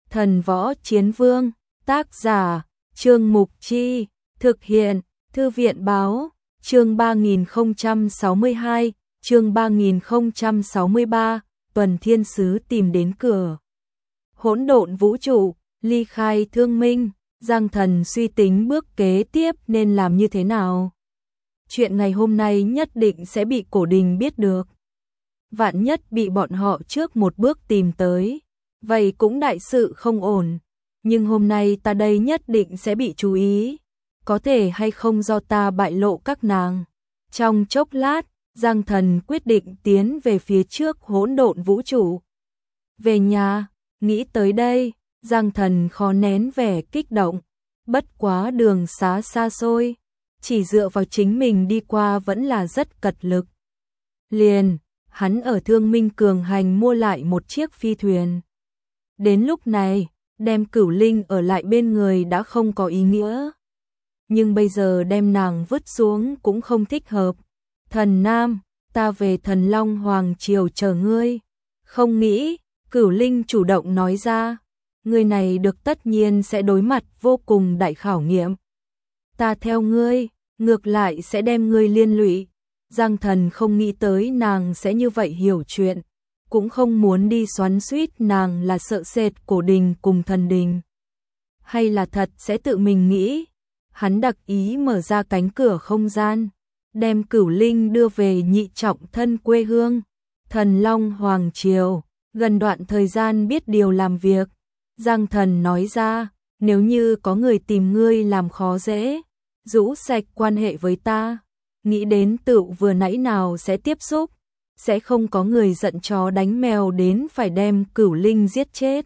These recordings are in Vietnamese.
Thần Võ Chiến Vương, tác giả, Trương Mục Chi, thực hiện, Thư viện Báo, chương 3062, chương 3063, Tuần Thiên Sứ tìm đến cửa. Hỗn độn vũ trụ, ly khai thương minh, Giang Thần suy tính bước kế tiếp nên làm như thế nào. Chuyện ngày hôm nay nhất định sẽ bị Cổ Đình biết được. Vạn nhất bị bọn họ trước một bước tìm tới, vậy cũng đại sự không ổn. Nhưng hôm nay ta đây nhất định sẽ bị chú ý. Có thể hay không do ta bại lộ các nàng. Trong chốc lát, Giang Thần quyết định tiến về phía trước hỗn độn vũ trụ. Về nhà, nghĩ tới đây, Giang Thần khó nén vẻ kích động. Bất quá đường xá xa xôi, chỉ dựa vào chính mình đi qua vẫn là rất cật lực. Liền, hắn ở Thương Minh Cường Hành mua lại một chiếc phi thuyền. Đến lúc này, đem Cửu Linh ở lại bên người đã không có ý nghĩa. Nhưng bây giờ đem nàng vứt xuống cũng không thích hợp. Thần Nam, ta về Thần Long Hoàng Triều chờ ngươi. Không nghĩ, Cửu Linh chủ động nói ra. Người này được tất nhiên sẽ đối mặt vô cùng đại khảo nghiệm. Ta theo ngươi, ngược lại sẽ đem ngươi liên lụy. Giang Thần không nghĩ tới nàng sẽ như vậy hiểu chuyện. Cũng không muốn đi xoắn xuýt nàng là sợ sệt Cổ Đình cùng Thần Đình. Hay là thật sẽ tự mình nghĩ. Hắn đặc ý mở ra cánh cửa không gian, đem Cửu Linh đưa về nhị trọng thân quê hương, Thần Long Hoàng Triều, gần đoạn thời gian biết điều làm việc. Giang Thần nói ra, nếu như có người tìm ngươi làm khó dễ, rũ sạch quan hệ với ta, nghĩ đến tựu vừa nãy nào sẽ tiếp xúc, sẽ không có người giận chó đánh mèo đến phải đem Cửu Linh giết chết.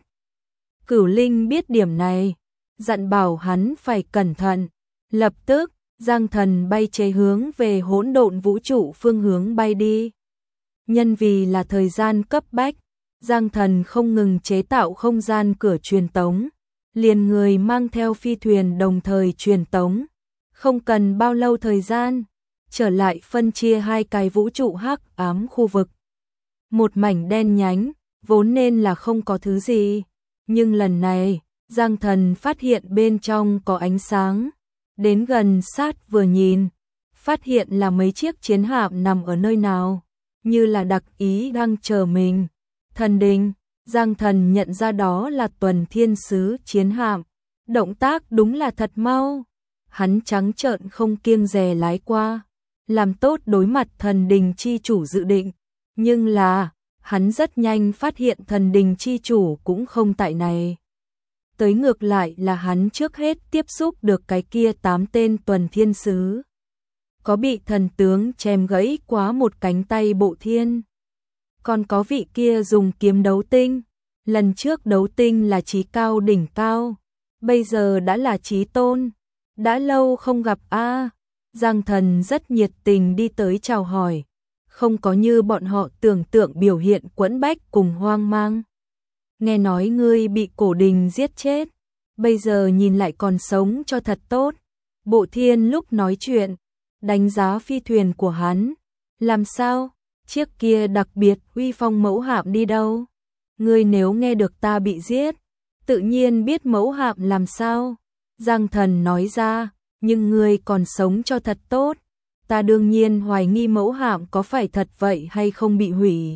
Cửu Linh biết điểm này, dặn bảo hắn phải cẩn thận. Lập tức, Giang Thần bay chế hướng về hỗn độn vũ trụ phương hướng bay đi. Nhân vì là thời gian cấp bách, Giang Thần không ngừng chế tạo không gian cửa truyền tống, liền người mang theo phi thuyền đồng thời truyền tống. Không cần bao lâu thời gian, trở lại phân chia hai cái vũ trụ hắc ám khu vực. Một mảnh đen nhánh, vốn nên là không có thứ gì, nhưng lần này, Giang Thần phát hiện bên trong có ánh sáng. Đến gần sát vừa nhìn, phát hiện là mấy chiếc chiến hạm nằm ở nơi nào, như là đặc ý đang chờ mình. Thần Đình, Giang Thần nhận ra đó là Tuần Thiên Sứ chiến hạm, động tác đúng là thật mau. Hắn trắng trợn không kiêng dè lái qua, làm tốt đối mặt Thần Đình chi chủ dự định, nhưng là, hắn rất nhanh phát hiện Thần Đình chi chủ cũng không tại này. Tới ngược lại là hắn trước hết tiếp xúc được cái kia 8 tên Tuần Thiên Sứ. Có bị thần tướng chém gãy quá một cánh tay Bộ Thiên. Còn có vị kia dùng kiếm đấu tinh. Lần trước đấu tinh là chí cao đỉnh cao. Bây giờ đã là chí tôn. Đã lâu không gặp a. Giang Thần rất nhiệt tình đi tới chào hỏi. Không có như bọn họ tưởng tượng biểu hiện quẫn bách cùng hoang mang. Nghe nói ngươi bị Cổ Đình giết chết, bây giờ nhìn lại còn sống cho thật tốt. Bộ Thiên lúc nói chuyện, đánh giá phi thuyền của hắn. Làm sao? Chiếc kia đặc biệt uy phong mẫu hạm đi đâu? Ngươi nếu nghe được ta bị giết, tự nhiên biết mẫu hạm làm sao. Giang Thần nói ra, nhưng ngươi còn sống cho thật tốt. Ta đương nhiên hoài nghi mẫu hạm có phải thật vậy hay không bị hủy.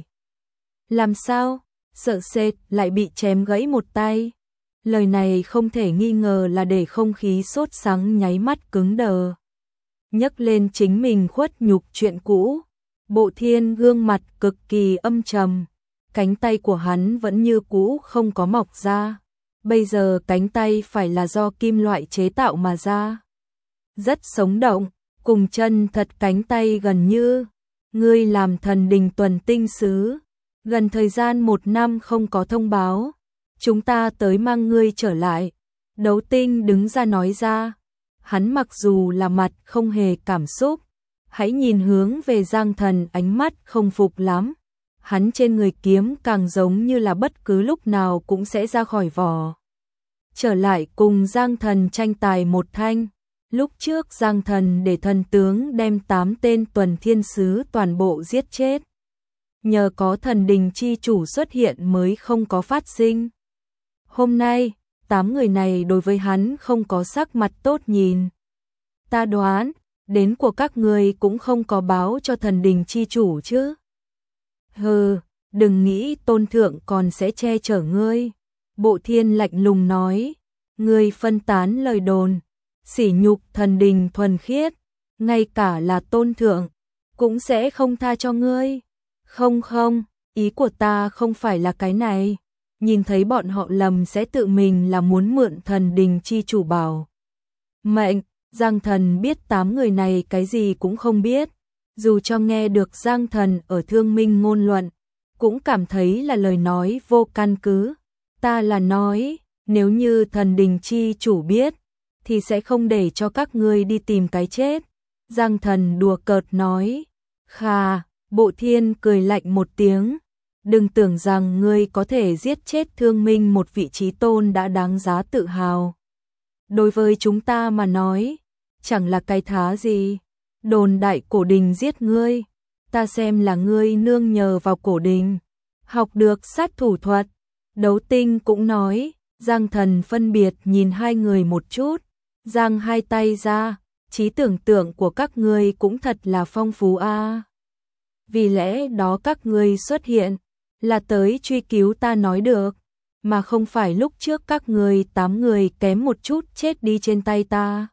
Làm sao? Sợ sệt lại bị chém gãy một tay. Lời này không thể nghi ngờ là để không khí sốt sắng nháy mắt cứng đờ. Nhấc lên chính mình khuất nhục chuyện cũ. Bộ Thiên gương mặt cực kỳ âm trầm. Cánh tay của hắn vẫn như cũ không có mọc ra. Bây giờ cánh tay phải là do kim loại chế tạo mà ra. Rất sống động, cùng chân thật cánh tay gần như. Ngươi làm Thần Đình Tuần Tinh Sứ. Gần thời gian 1 năm không có thông báo, chúng ta tới mang ngươi trở lại. Đấu Tinh đứng ra nói ra, hắn mặc dù là mặt không hề cảm xúc, hãy nhìn hướng về Giang Thần ánh mắt không phục lắm. Hắn trên người kiếm càng giống như là bất cứ lúc nào cũng sẽ ra khỏi vỏ. Trở lại cùng Giang Thần tranh tài một thanh, lúc trước Giang Thần để thần tướng đem 8 tên Tuần Thiên Sứ toàn bộ giết chết. Nhờ có Thần Đình chi chủ xuất hiện mới không có phát sinh. Hôm nay, 8 người này đối với hắn không có sắc mặt tốt nhìn. Ta đoán, đến của các ngươi cũng không có báo cho thần đình chi chủ chứ. Hừ, đừng nghĩ tôn thượng còn sẽ che chở ngươi. Bộ Thiên lạnh lùng nói, ngươi phân tán lời đồn, sỉ nhục thần đình thuần khiết, ngay cả là tôn thượng cũng sẽ không tha cho ngươi. Không không, ý của ta không phải là cái này. Nhìn thấy bọn họ lầm sẽ tự mình là muốn mượn thần đình chi chủ bảo mệnh. Giang Thần biết 8 người này cái gì cũng không biết, dù cho nghe được Giang Thần ở Thương Minh ngôn luận, cũng cảm thấy là lời nói vô căn cứ. Ta là nói, nếu như thần đình chi chủ biết, thì sẽ không để cho các ngươi đi tìm cái chết. Giang Thần đùa cợt nói. Khà, Bộ Thiên cười lạnh một tiếng. Đừng tưởng rằng ngươi có thể giết chết Thương Minh một vị trí tôn đã đáng giá tự hào. Đối với chúng ta mà nói, chẳng là cái thá gì. Đồn đại cổ đình giết ngươi, ta xem là ngươi nương nhờ vào cổ đình học được sát thủ thuật. Đấu Tinh cũng nói. Giang Thần phân biệt nhìn hai người một chút, giang hai tay ra, trí tưởng tượng của các ngươi cũng thật là phong phú a. Vì lẽ đó các ngươi xuất hiện là tới truy cứu ta nói được, mà không phải lúc trước các ngươi 8 người kém một chút chết đi trên tay ta.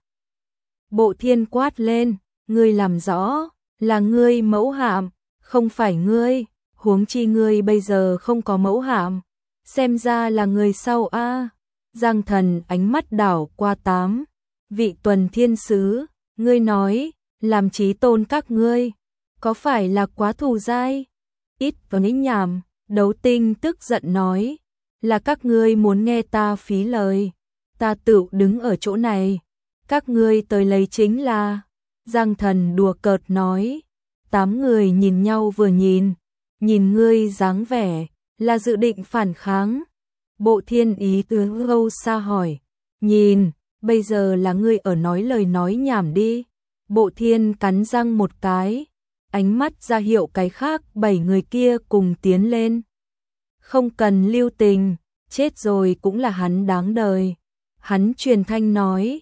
Bộ Thiên quát lên, ngươi làm rõ, là ngươi mẫu hạm, không phải ngươi, huống chi ngươi bây giờ không có mẫu hạm, xem ra là người sau a. Giang Thần ánh mắt đảo qua 8 vị tuần thiên sứ, ngươi nói, làm chí tôn các ngươi, có phải là quá thù dai? Ít có nín nhảm. Đấu Tinh tức giận nói, là các ngươi muốn nghe ta phí lời, ta tự đứng ở chỗ này, các ngươi tới lấy chính là. Giang Thần đùa cợt nói. 8 người nhìn nhau vừa nhìn ngươi dáng vẻ là dự định phản kháng. Bộ Thiên ý tứ gâu xa hỏi, nhìn, bây giờ là ngươi ở nói lời nói nhảm đi. Bộ Thiên cắn răng một cái, ánh mắt ra hiệu cái khác 7 người kia cùng tiến lên. Không cần lưu tình, chết rồi cũng là hắn đáng đời. Hắn truyền thanh nói,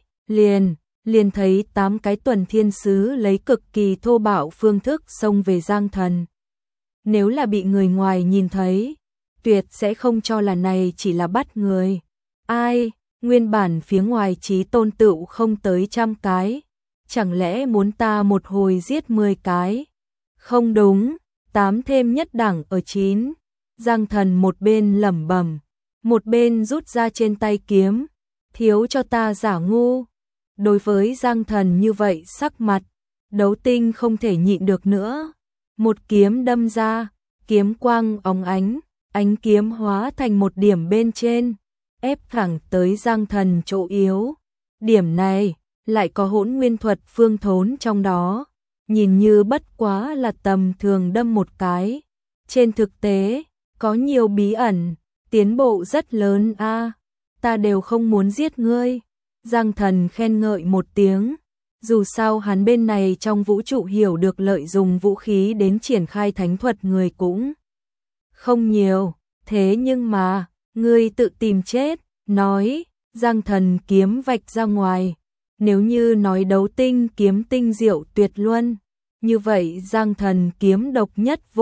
liền thấy 8 cái tuần thiên sứ lấy cực kỳ thô bạo phương thức xông về Giang Thần. Nếu là bị người ngoài nhìn thấy, tuyệt sẽ không cho là này chỉ là bắt người. Ai, nguyên bản phía ngoài chí tôn tựu không tới 100 cái, chẳng lẽ muốn ta một hồi giết 10 cái? Không đúng, 8 thêm nhất đẳng ở 9. Giang Thần một bên lẩm bẩm, một bên rút ra trên tay kiếm, thiếu cho ta giả ngu. Đối với Giang Thần như vậy sắc mặt, Đấu Tinh không thể nhịn được nữa. Một kiếm đâm ra, kiếm quang óng ánh kiếm hóa thành một điểm bên trên, ép thẳng tới Giang Thần chỗ yếu. Điểm này, lại có hỗn nguyên thuật phương thốn trong đó, nhìn như bất quá là tầm thường đâm một cái. Trên thực tế, có nhiều bí ẩn, tiến bộ rất lớn a. Ta đều không muốn giết ngươi. Giang Thần khen ngợi một tiếng, dù sao hắn bên này trong vũ trụ hiểu được lợi dụng vũ khí đến triển khai thánh thuật người cũng không nhiều, thế nhưng mà, ngươi tự tìm chết, nói. Giang Thần kiếm vạch ra ngoài, nếu như nói Đấu Tinh kiếm tinh diệu tuyệt luân, như vậy Giang Thần kiếm độc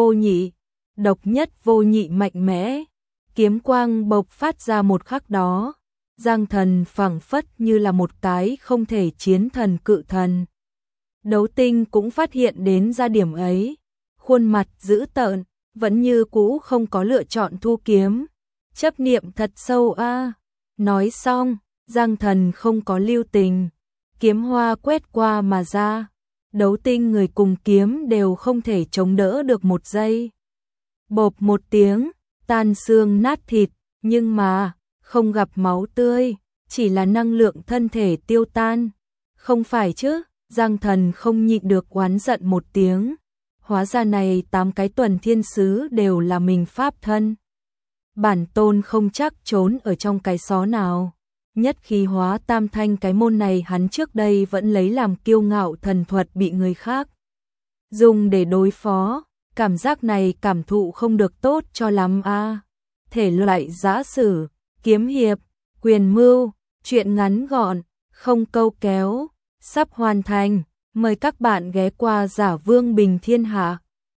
nhất vô nhị mạnh mẽ. Kiếm quang bộc phát ra một khắc đó, Giang Thần phảng phất như là một cái không thể chiến thần cự thần. Đấu Tinh cũng phát hiện đến ra điểm ấy, khuôn mặt dữ tợn, vẫn như cũ không có lựa chọn thu kiếm. Chấp niệm thật sâu a. Nói xong, Giang Thần không có lưu tình, kiếm hoa quét qua mà ra. Đấu Tinh người cùng kiếm đều không thể chống đỡ được một giây. Bộp một tiếng, tan xương nát thịt, nhưng mà không gặp máu tươi, chỉ là năng lượng thân thể tiêu tan. Không phải chứ? Giang Thần không nhịn được oán giận một tiếng. Hóa ra này 8 cái tuần thiên sứ đều là mình pháp thân. Bản tôn không chắc trốn ở trong cái xó nào. Nhất khí hóa tam thanh cái môn này hắn trước đây vẫn lấy làm kiêu ngạo thần thuật bị người khác dùng để đối phó. Cảm giác này cảm thụ không được tốt cho lắm a. Thể loại giã sử, kiếm hiệp, quyền mưu, truyện ngắn gọn, không câu kéo, sắp hoàn thành. Mời các bạn ghé qua Giả Vương Bình Thiên Hạ.